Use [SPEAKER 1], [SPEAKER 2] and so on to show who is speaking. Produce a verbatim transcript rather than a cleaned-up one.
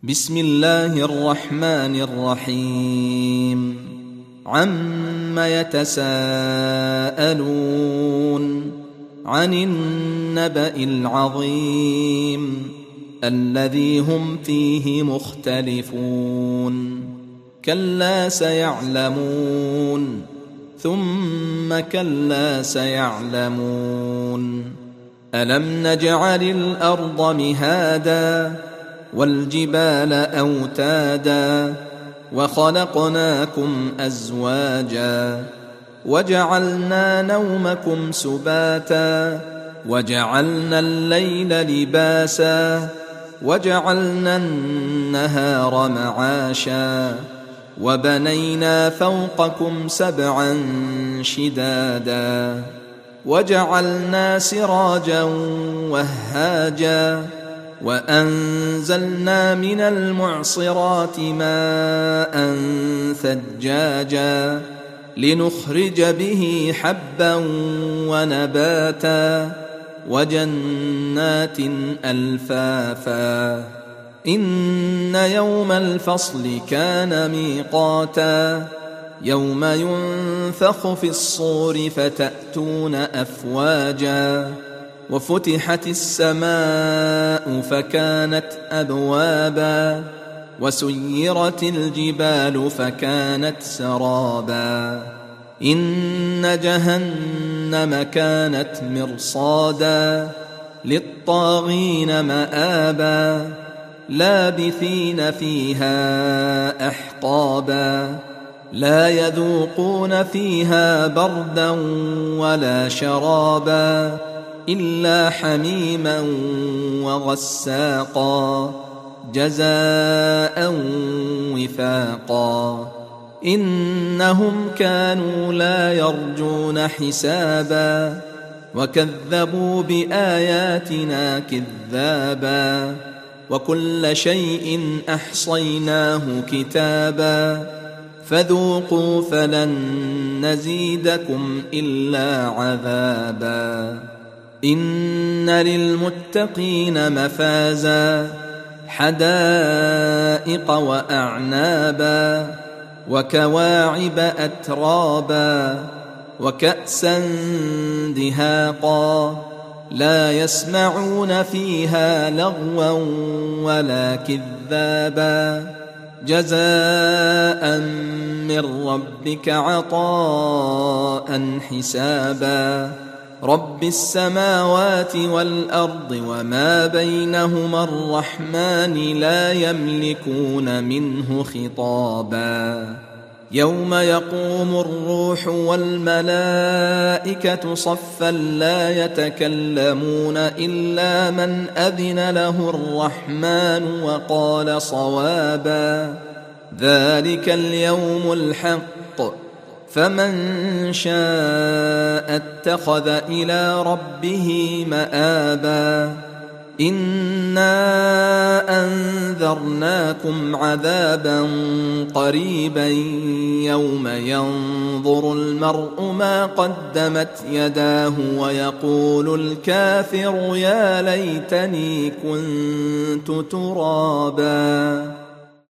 [SPEAKER 1] بسم الله الرحمن الرحيم عم يتساءلون عن النبأ العظيم الذي هم فيه مختلفون كلا سيعلمون ثم كلا سيعلمون ألم نجعل الأرض مهادا والجبال أوتادا وخلقناكم أزواجا وجعلنا نومكم سباتا وجعلنا الليل لباسا وجعلنا النهار معاشا وبنينا فوقكم سبعا شدادا وجعلنا سراجا وهاجا وأنزلنا من المعصرات ماء ثجاجا لنخرج به حبا ونباتا وجنات ألفافا إن يوم الفصل كان ميقاتا يوم ينفخ في الصور فتأتون أفواجا وفتحت السماء فكانت أبوابا وسيرت الجبال فكانت سرابا إن جهنم كانت مرصادا للطاغين مآبا لابثين فيها أحقابا لا يذوقون فيها بردا ولا شرابا إلا حميما وغساقا جزاء وفاقا إنهم كانوا لا يرجون حسابا وكذبوا بآياتنا كذابا وكل شيء أحصيناه كتابا فذوقوا فلن نزيدكم إلا عذابا إن للمتقين مفازا حدائق وأعنابا وكواعب أترابا وكأسا دهاقا لا يسمعون فيها لغوا ولا كذابا جزاء من ربك عطاء حسابا رب السماوات والأرض وما بينهما الرحمن لا يملكون منه خطابا يوم يقوم الروح والملائكة صفا لا يتكلمون إلا من أذن له الرحمن وقال صوابا ذلك اليوم الحق فمن شاء اتخذ إلى ربه مآبا إنا أنذرناكم عذابا قريبا يوم ينظر المرء ما قدمت يداه ويقول الكافر يا ليتني كنت ترابا.